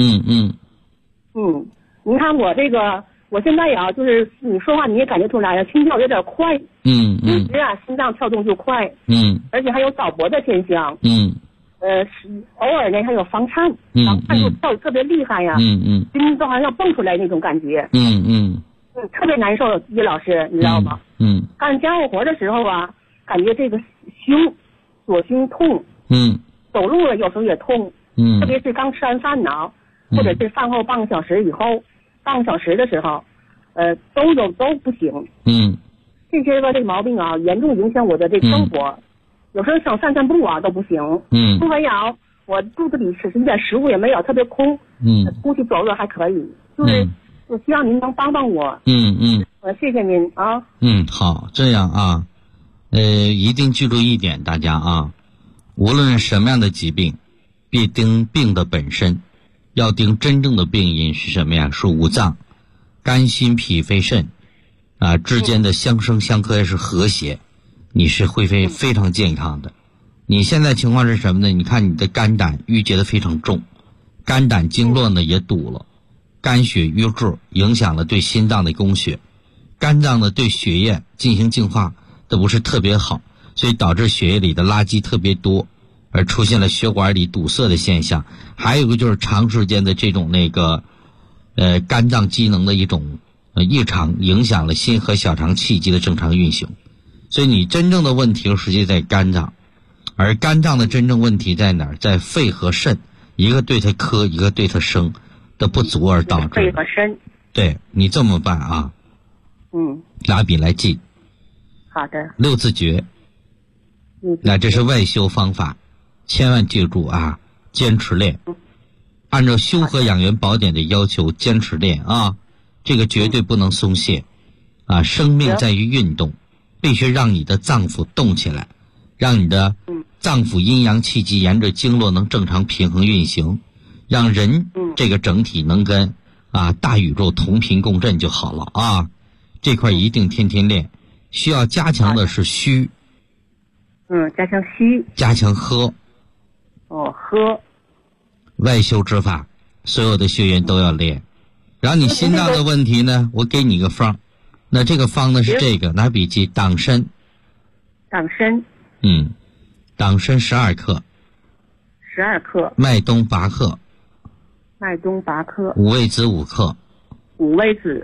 您看我这个，我现在呀，就是你说话你也感觉出来了，心跳有点快。一直啊心脏跳动就快。而且还有早搏的现象。偶尔呢还有房颤，就跳得特别厉害呀。心都好像要蹦出来那种感觉。特别难受，叶老师，你知道吗？干家务活的时候啊，感觉这个左胸痛。走路了有时候也痛。特别是刚吃完饭呢，或者是饭后半个小时以后，半个小时的时候，都不行。这些个这个毛病啊，严重影响我的这个生活。有时候想散步啊都不行。不没有，我肚子里是一点食物也没有，特别空。出去走走还可以，就是我希望您能帮帮我。谢谢您啊。 好，这样啊，一定记住一点，大家啊，无论什么样的疾病，必盯病的本身，要盯真正的病因是什么呀？是五脏、肝、心、脾、肺、肾之间的相生相克是和谐。你是会非常健康的。你现在情况是什么呢？你看你的肝胆郁结的非常重，肝胆经络呢也堵了，肝血瘀滞影响了对心脏的供血，肝脏呢对血液进行净化都不是特别好，所以导致血液里的垃圾特别多，而出现了血管里堵塞的现象。还有一个就是长时间的这种肝脏机能的一种异常，影响了心和小肠气机的正常运行。所以你真正的问题实际在肝脏，而肝脏的真正问题在哪儿？在肺和肾，一个对它克，一个对它生的不足而导致。 肺和肾。 对，你这么办啊？拿笔来记。 好的。 6字诀。那这是外修方法，千万记住啊，坚持练。按照修和养元宝典的要求坚持练啊，这个绝对不能松懈啊！生命在于运动。必须让你的脏腑动起来，让你的脏腑阴阳气机沿着经络能正常平衡运行，让人这个整体能跟大宇宙同频共振就好了啊！这块一定天天练。需要加强的是虚。加强虚。加强喝。喝。 外修之法，所有的学员都要练。然后你心脏的问题呢，我给你个方，那这个方呢是这个，拿笔记，党参。 党参。 党参12克。 12克。 麦冬8克。 麦冬8克。 五味子5克。 五味子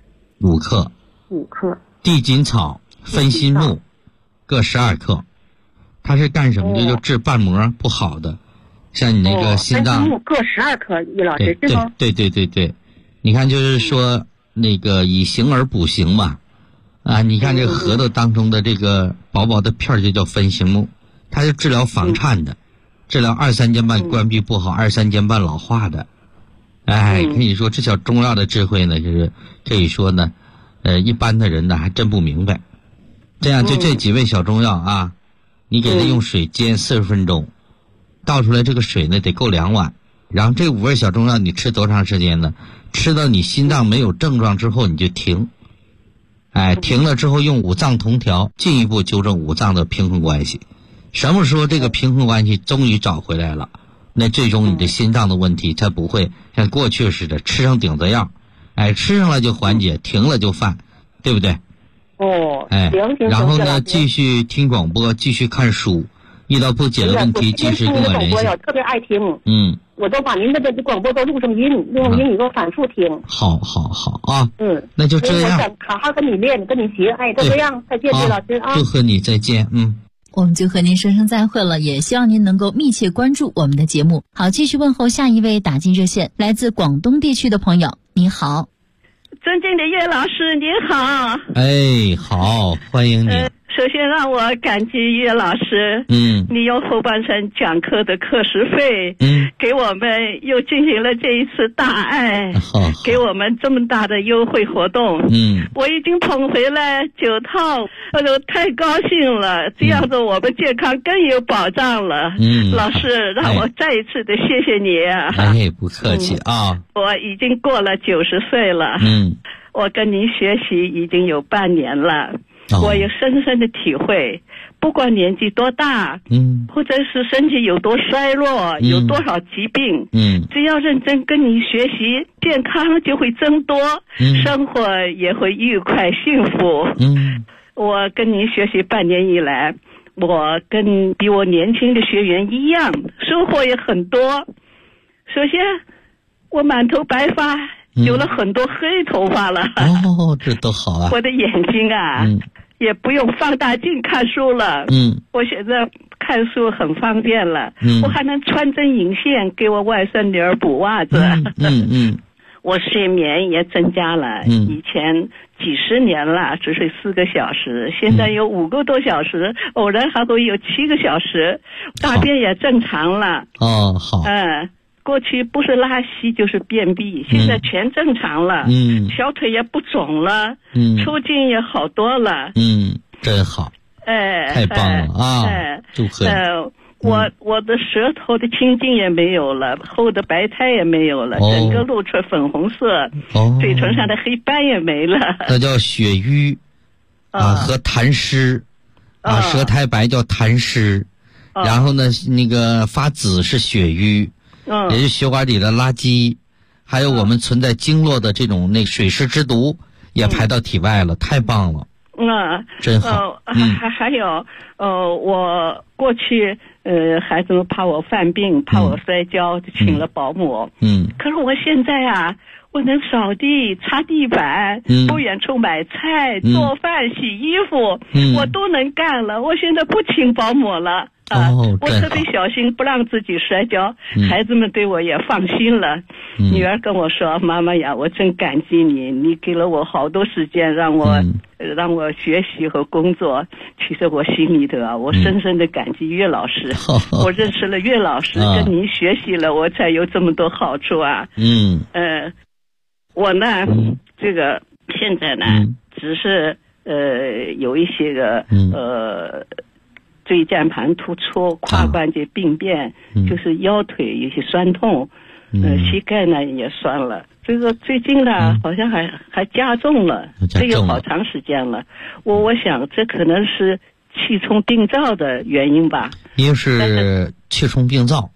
5克。 5克。 地锦草、分心木各12克。它是干什么的？就治瓣膜不好的，像你那个心脏。 分心木各12克，于老师， 对吗？对。你看，就是说那个以形而补形嘛，你看这个核桃当中的这个薄薄的片就叫分心木，它是治疗房颤的，治疗二三尖瓣关闭不好、二三尖瓣老化的。跟你说这小中药的智慧呢，就是可以说呢，一般的人呢还真不明白。这样就这几味小中药啊，你给它用水煎40分钟，倒出来这个水呢得够2碗，然后这5味小中药你吃多长时间呢？吃到你心脏没有症状之后你就停。停了之后用五脏同调，进一步纠正五脏的平衡关系。什么时候这个平衡关系终于找回来了，那最终你的心脏的问题才不会像过去似的吃上顶子药，吃上了就缓解，停了就犯，对不对？然后呢，继续听广播，继续看书，遇到不解的问题及时跟我联系。 我特别爱听，我都把您的这广播都录上音，你给我反复听。 好啊，那就这样。 我想好好跟你练，跟你学，就这样，再见，李老师啊。 祝贺你，再见， 我们就和您说声再会了，也希望您能够密切关注我们的节目。好，继续问候下一位打进热线，来自广东地区的朋友，你好。 尊敬的岳老师您好。 好，欢迎你。 首先让我感激岳老师，你用后半程讲课的课时费，给我们又进行了这一次大爱，给我们这么大的优惠活动，我已经捧回来9套，我都太高兴了，这样子我们健康更有保障了。老师，让我再一次的谢谢你。 不客气啊。 我已经过了90岁了，我跟您学习已经有半年了。我有深深的体会，不管年纪多大，或者是身体有多衰弱，有多少疾病，只要认真跟你学习，健康就会增多，生活也会愉快幸福。我跟您学习半年以来，我跟比我年轻的学员一样，收获也很多。首先，我满头白发，有了很多黑头发了。 这都好啊。 我的眼睛啊，也不用放大镜看书了。我现在看书很方便了。我还能穿针引线给我外甥女儿补袜子。我睡眠也增加了。以前几十年了只睡4个小时，现在有5个多小时，偶然还会有7个小时，大便也正常了。 好。 过去不是拉稀就是便秘，现在全正常了。小腿也不肿了。抽筋也好多了。 真好。太棒了啊！祝贺你。 我的舌头的青筋也没有了，厚的白苔也没有了，整个露出粉红色。嘴唇上的黑斑也没了。 那叫血瘀和痰湿舌苔白叫痰湿。然后呢，那个发紫是血瘀。也是血管里的垃圾，还有我们存在经络的这种水湿之毒也排到体外了，太棒了。真好。 还有我过去孩子们怕我犯病，怕我摔跤，就请了保姆。可是我现在啊，我能扫地、擦地板，不远处买菜、做饭、洗衣服，我都能干了。我现在不请保姆了。我特别小心不让自己摔跤，孩子们对我也放心了。女儿跟我说，妈妈呀，我真感激你，你给了我好多时间让我学习和工作。其实我心里头啊，我深深的感激岳老师。我认识了岳老师，跟您学习了，我才有这么多好处啊。我呢，这个现在呢，只是有一些个椎间盘突出、胯关节病变，就是腰腿有些酸痛，膝盖呢也酸了。这个最近呢，好像还加重了，这有好长时间了。我想这可能是气冲病灶的原因吧。 一个是气冲病灶，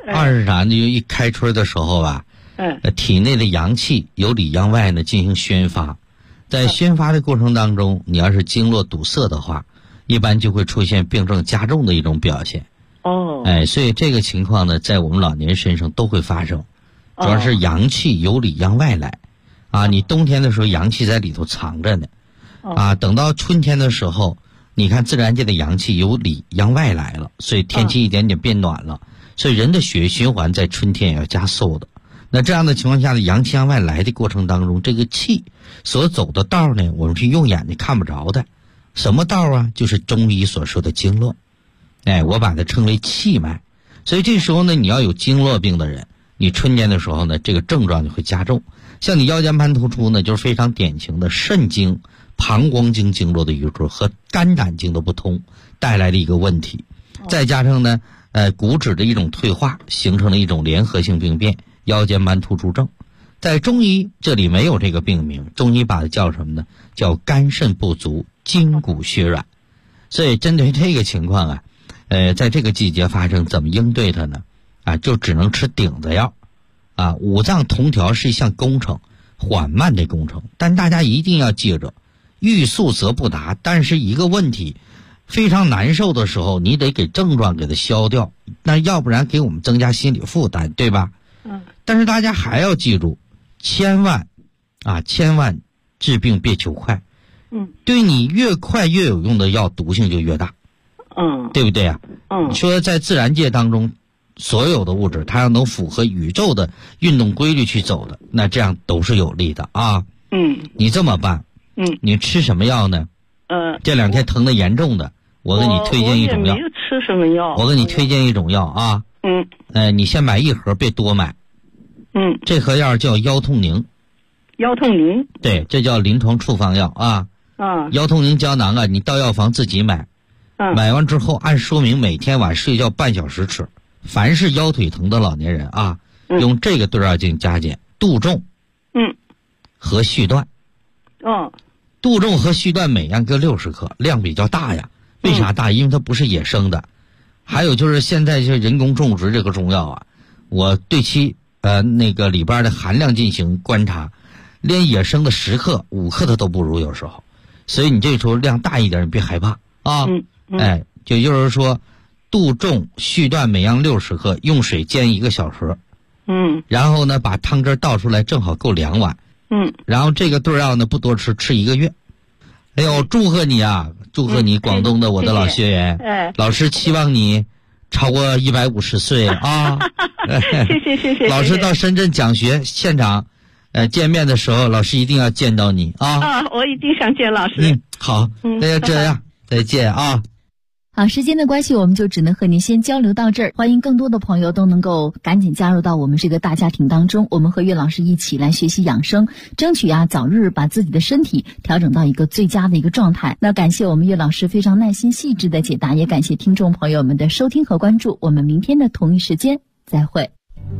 二是啥呢？就一开春的时候吧，体内的阳气由里向外呢进行宣发，在宣发的过程当中，你要是经络堵塞的话，一般就会出现病症加重的一种表现。所以这个情况呢，在我们老年人身上都会发生，主要是阳气由里向外来，你冬天的时候阳气在里头藏着呢，等到春天的时候，你看自然界的阳气由里向外来了，所以天气一点点变暖了，所以人的血液循环在春天也要加速的。那这样的情况下的阳气向外来的过程当中，这个气所走的道呢，我们是用眼睛看不着的。什么道啊？就是中医所说的经络。我把它称为气脉。所以这时候呢，你要有经络病的人，你春天的时候呢，这个症状就会加重。像你腰间盘突出呢，就是非常典型的肾经、膀胱经经络的瘀滞和肝胆经的不通带来的一个问题。再加上呢，骨质的一种退化，形成了一种联合性病变，腰间盘突出症。在中医这里没有这个病名，中医把它叫什么呢？叫肝肾不足、筋骨血软。所以针对这个情况啊，在这个季节发生，怎么应对它呢？就只能吃顶子药。五脏同调是一项工程，缓慢的工程，但大家一定要记着，欲速则不达。但是一个问题，非常难受的时候，你得给症状给它消掉，那要不然给我们增加心理负担，对吧？但是大家还要记住，千万治病别求快。对你越快越有用的药，毒性就越大。对不对啊？你说在自然界当中，所有的物质它要能符合宇宙的运动规律去走的，那这样都是有利的啊。你这么办，你吃什么药呢？这2天疼得严重的，我给你推荐一种药。 我也没有吃什么药。 我给你推荐一种药啊。你先买1盒，别多买。这盒药叫腰痛宁。 腰痛宁。 对，这叫临床处方药啊。腰痛宁胶囊啊，你到药房自己买。买完之后按说明每天晚睡觉半小时吃。凡是腰腿疼的老年人啊，用这个对照进行加减，杜仲和续断。杜仲和续断每样各60克，量比较大呀。为啥大？因为它不是野生的。还有就是现在就人工种植这个中药啊，我对其那个里边的含量进行观察，连野生的10克、5克的都不如有时候。所以你这时候量大一点，你别害怕啊。也就是说，杜仲、续断每样60克，用水煎1个小时。然后呢，把汤汁倒出来，正好够2碗。然后这个对药呢，不多吃，吃1个月。哎呦，祝贺你啊！祝贺你，广东的我的老学员。老师期望你超过150岁啊！ 谢谢。 老师到深圳讲学现场，见面的时候，老师一定要见到你啊！ 我一定想见老师。 好，那就这样，再见啊！ 好，时间的关系，我们就只能和您先交流到这儿。欢迎更多的朋友都能够赶紧加入到我们这个大家庭当中，我们和岳老师一起来学习养生，争取早日把自己的身体调整到一个最佳的一个状态。那感谢我们岳老师非常耐心细致的解答，也感谢听众朋友们的收听和关注。我们明天的同一时间再会。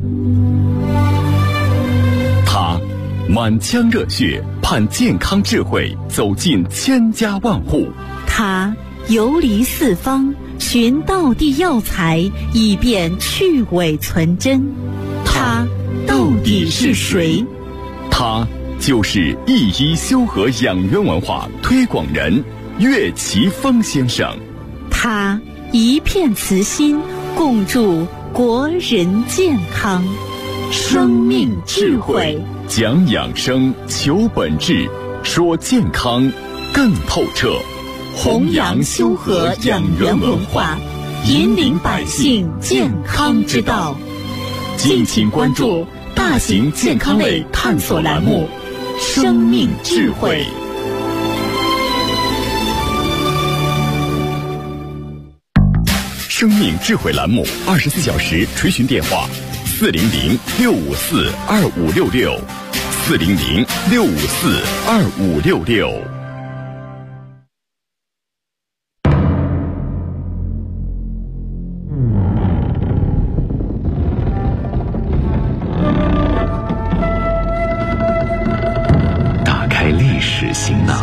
他满腔热血，盼健康智慧走进千家万户。 他游离四方，寻道地药材，以便去伪存真。他到底是谁？ 他就是一医修和养元文化推广人岳奇峰先生。 他一片慈心，共筑国人健康。生命智慧， 讲养生，求本质，说健康更透彻。 弘扬修和养元文化，引领百姓健康之道。 敬请关注大型健康类探索栏目《生命智慧》。生命智慧栏目24小时垂询电话：400-654-2566，400-654-2566。打开历史行囊，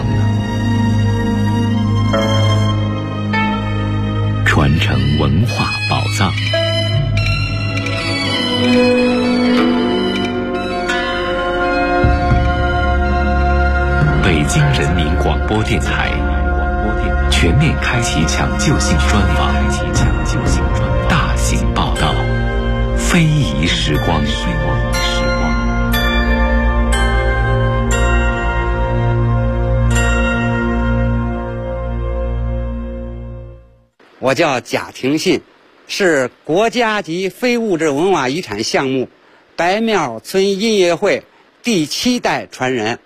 传承文化宝藏， 京人民广播电台全面开启抢救性专访，大型报道，非遗时光。 我叫贾廷信，是国家级非物质文化遗产项目白庙村音乐会第7代传人。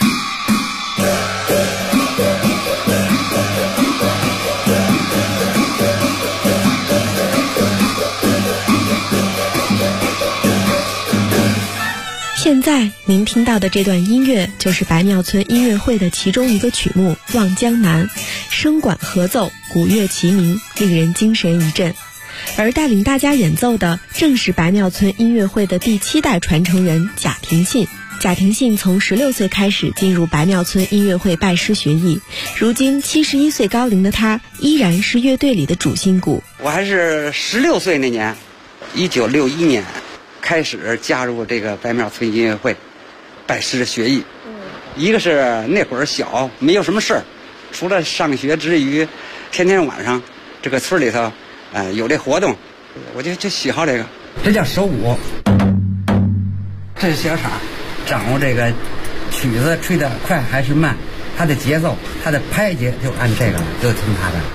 现在您听到的这段音乐就是白庙村音乐会的其中一个曲目《望江南》，声管合奏，鼓乐齐鸣，令人精神一振。而带领大家演奏的正是白庙村音乐会的第7代传承人贾廷信。贾廷信从16岁开始进入白庙村音乐会拜师学艺，如今71岁高龄的他依然是乐队里的主心骨。 我还是16岁那年，1961年开始加入这个白庙村音乐会，拜师学艺。一个是那会儿小，没有什么事儿，除了上学之余，天天晚上这个村里头，有这活动，我就喜好这个。这叫手舞，这是小场，掌握这个曲子吹得快还是慢，它的节奏，它的拍节就按这个，就听它的。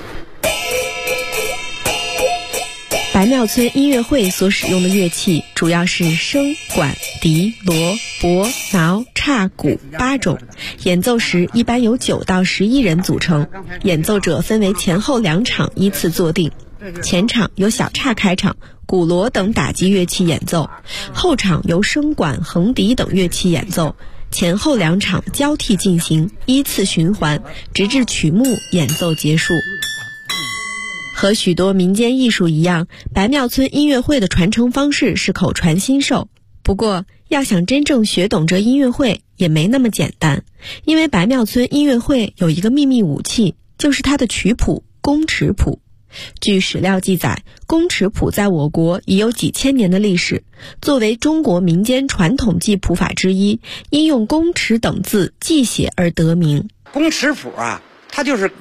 白庙村音乐会所使用的乐器主要是笙、管、笛、锣、钹、挠、叉、鼓8种，演奏时一般由9到11人组成，演奏者分为前后2场依次坐定，前场由小叉开场，鼓锣等打击乐器演奏，后场由笙管、横笛等乐器演奏，前后2场交替进行，依次循环，直至曲目演奏结束。和许多民间艺术一样，白庙村音乐会的传承方式是口传心授。不过，要想真正学懂这音乐会也没那么简单，因为白庙村音乐会有一个秘密武器，就是它的曲谱宫尺谱。据史料记载，宫尺谱在我国已有几千年的历史，作为中国民间传统记谱法之一，因用宫尺等字记写而得名。 宫尺谱啊，它就是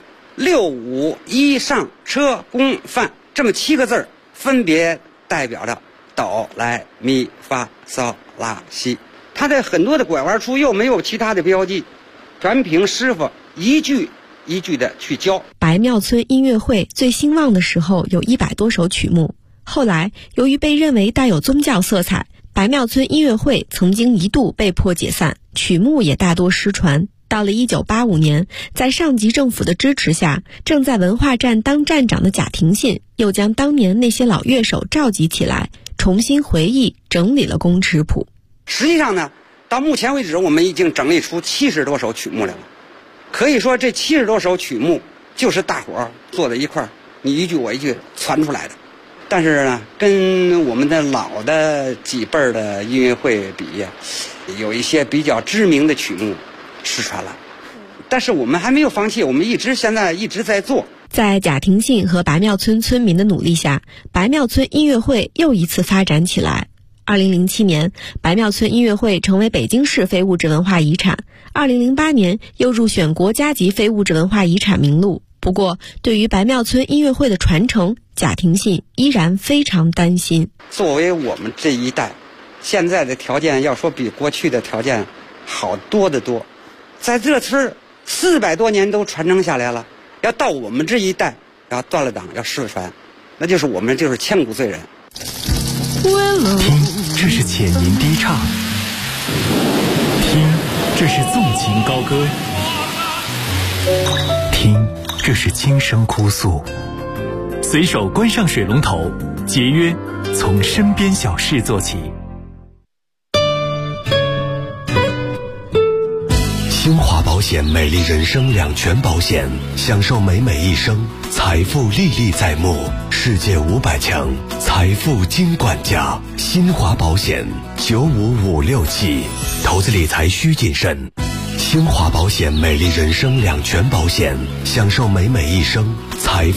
6、5、1上车宫范这么7个字儿，分别代表着哆来咪发嗦拉西。它的很多的拐弯处又没有其他的标记，全凭师傅一句一句的去教。 白庙村音乐会最兴旺的时候有100多首曲目，后来由于被认为带有宗教色彩，白庙村音乐会曾经一度被迫解散，曲目也大多失传。到了1985年，在上级政府的支持下，正在文化站当站长的贾廷信又将当年那些老乐手召集起来，重新回忆整理了宫尺谱。 实际上呢，到目前为止我们已经整理出70多首曲目来了。可以说这70多首曲目就是大伙儿坐在一块儿，你一句我一句传出来的。但是呢，跟我们的老的几辈儿的音乐会比，有一些比较知名的曲目失传了，但是我们还没有放弃，我们现在一直在做。 在贾廷信和白庙村村民的努力下，白庙村音乐会又一次发展起来。2007年，白庙村音乐会成为北京市非物质文化遗产，2008年又入选国家级非物质文化遗产名录。不过，对于白庙村音乐会的传承，贾廷信依然非常担心。 作为我们这一代，现在的条件要说比过去的条件好多得多。在这村400多年都传承下来了，要到我们这一代要断了档要失传，那就是我们就是千古罪人。 听，这是浅吟低唱；听，这是纵情高歌；听，这是轻声哭诉。随手关上水龙头，节约从身边小事做起。 新华保险美丽人生2全保险，享受美美一生，财富历历在目，世界500强，财富金管家。新华保险95567，投资理财需谨慎。新华保险美丽人生2全保险，享受美美一生，财富